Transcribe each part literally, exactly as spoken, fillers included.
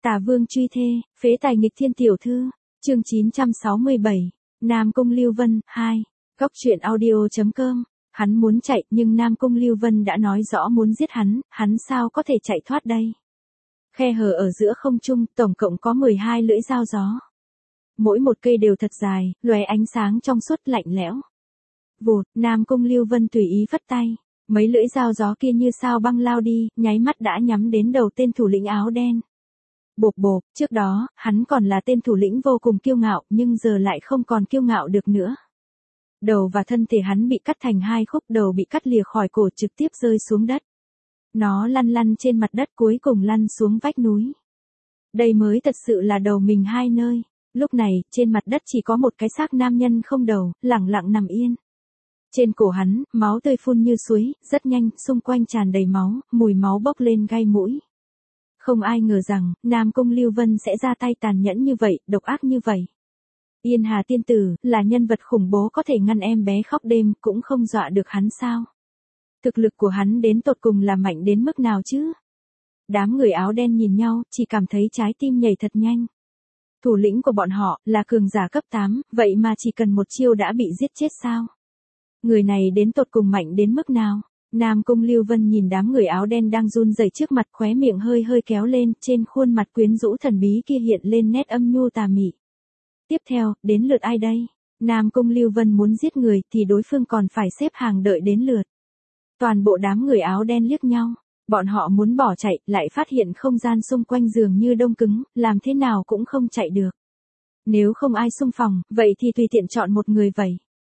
Tả Vương truy thê, phế tài nghịch thiên tiểu thư, chương chín trăm sáu mươi bảy, Nam Cung Lưu Vân, hai, góc truyện audio chấm com, hắn muốn chạy nhưng Nam Cung Lưu Vân đã nói rõ muốn giết hắn, hắn sao có thể chạy thoát đây. Khe hở ở giữa không trung, tổng cộng có mười hai lưỡi dao gió. Mỗi một cây đều thật dài, lóe ánh sáng trong suốt lạnh lẽo. Vụt, Nam Cung Lưu Vân tùy ý phất tay, mấy lưỡi dao gió kia như sao băng lao đi, nháy mắt đã nhắm đến đầu tên thủ lĩnh áo đen. Bộp bộp, trước đó, hắn còn là tên thủ lĩnh vô cùng kiêu ngạo, nhưng giờ lại không còn kiêu ngạo được nữa. Đầu và thân thể hắn bị cắt thành hai khúc, đầu bị cắt lìa khỏi cổ trực tiếp rơi xuống đất. Nó lăn lăn trên mặt đất cuối cùng lăn xuống vách núi. Đây mới thật sự là đầu mình hai nơi. Lúc này, trên mặt đất chỉ có một cái xác nam nhân không đầu, lẳng lặng nằm yên. Trên cổ hắn, máu tươi phun như suối, rất nhanh, xung quanh tràn đầy máu, mùi máu bốc lên gai mũi. Không ai ngờ rằng, Nam Cung Lưu Vân sẽ ra tay tàn nhẫn như vậy, độc ác như vậy. Yên Hà tiên tử, là nhân vật khủng bố có thể ngăn em bé khóc đêm, cũng không dọa được hắn sao. Thực lực của hắn đến tột cùng là mạnh đến mức nào chứ? Đám người áo đen nhìn nhau, chỉ cảm thấy trái tim nhảy thật nhanh. Thủ lĩnh của bọn họ, là cường giả cấp tám, vậy mà chỉ cần một chiêu đã bị giết chết sao? Người này đến tột cùng mạnh đến mức nào? Nam Cung Lưu Vân nhìn đám người áo đen đang run rẩy trước mặt, khóe miệng hơi hơi kéo lên, trên khuôn mặt quyến rũ thần bí kia hiện lên nét âm nhu tà mị. Tiếp theo, đến lượt ai đây? Nam Cung Lưu Vân muốn giết người thì đối phương còn phải xếp hàng đợi đến lượt. Toàn bộ đám người áo đen liếc nhau, bọn họ muốn bỏ chạy, lại phát hiện không gian xung quanh dường như đông cứng, làm thế nào cũng không chạy được. Nếu không ai xung phong, vậy thì tùy tiện chọn một người vậy.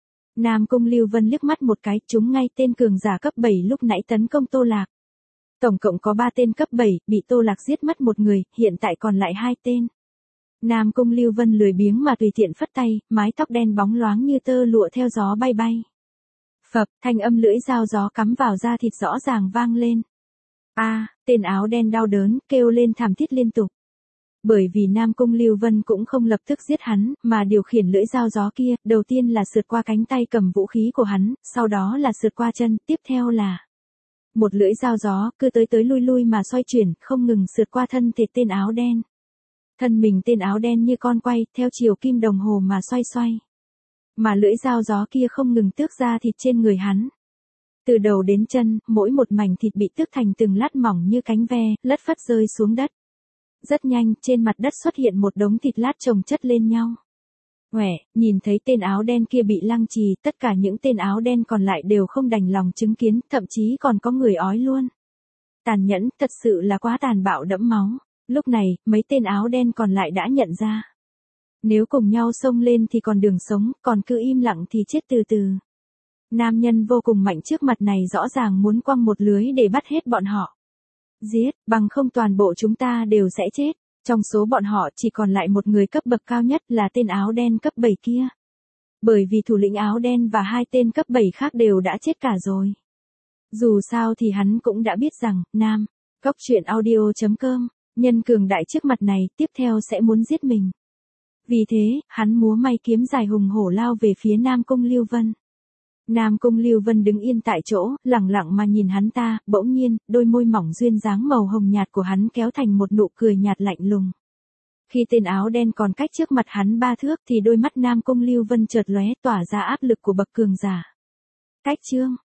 Nam Cung Lưu Vân liếc mắt một cái, trúng ngay tên cường giả cấp bảy lúc nãy tấn công Tô Lạc. Tổng cộng có ba tên cấp bảy, bị Tô Lạc giết mất một người, hiện tại còn lại hai tên. Nam Cung Lưu Vân lười biếng mà tùy tiện phất tay, mái tóc đen bóng loáng như tơ lụa theo gió bay bay. Phập, thanh âm lưỡi dao gió cắm vào da thịt rõ ràng vang lên. A, à, tên áo đen đau đớn, kêu lên thảm thiết liên tục. Bởi vì Nam Cung Lưu Vân cũng không lập tức giết hắn, mà điều khiển lưỡi dao gió kia, đầu tiên là sượt qua cánh tay cầm vũ khí của hắn, sau đó là sượt qua chân, tiếp theo là một lưỡi dao gió, cứ tới tới lui lui mà xoay chuyển, không ngừng sượt qua thân thể tên áo đen. Thân mình tên áo đen như con quay, theo chiều kim đồng hồ mà xoay xoay. Mà lưỡi dao gió kia không ngừng tước ra thịt trên người hắn. Từ đầu đến chân, mỗi một mảnh thịt bị tước thành từng lát mỏng như cánh ve, lất phất rơi xuống đất. Rất nhanh, trên mặt đất xuất hiện một đống thịt lát chồng chất lên nhau. Huệ, nhìn thấy tên áo đen kia bị lăng trì, tất cả những tên áo đen còn lại đều không đành lòng chứng kiến, thậm chí còn có người ói luôn. Tàn nhẫn, thật sự là quá tàn bạo đẫm máu. Lúc này, mấy tên áo đen còn lại đã nhận ra. Nếu cùng nhau xông lên thì còn đường sống, còn cứ im lặng thì chết từ từ. Nam nhân vô cùng mạnh trước mặt này rõ ràng muốn quăng một lưới để bắt hết bọn họ. Giết, bằng không toàn bộ chúng ta đều sẽ chết. Trong số bọn họ chỉ còn lại một người cấp bậc cao nhất là tên áo đen cấp bảy kia. Bởi vì thủ lĩnh áo đen và hai tên cấp bảy khác đều đã chết cả rồi. Dù sao thì hắn cũng đã biết rằng, Nam, góc truyện audio chấm com, nhân cường đại trước mặt này tiếp theo sẽ muốn giết mình. Vì thế, hắn múa may kiếm dài hùng hổ lao về phía Nam Cung Lưu Vân. Nam Cung Lưu Vân đứng yên tại chỗ, lẳng lặng mà nhìn hắn ta, bỗng nhiên, đôi môi mỏng duyên dáng màu hồng nhạt của hắn kéo thành một nụ cười nhạt lạnh lùng. Khi tên áo đen còn cách trước mặt hắn ba thước thì đôi mắt Nam Cung Lưu Vân chợt lóe tỏa ra áp lực của bậc cường giả. Cách chương,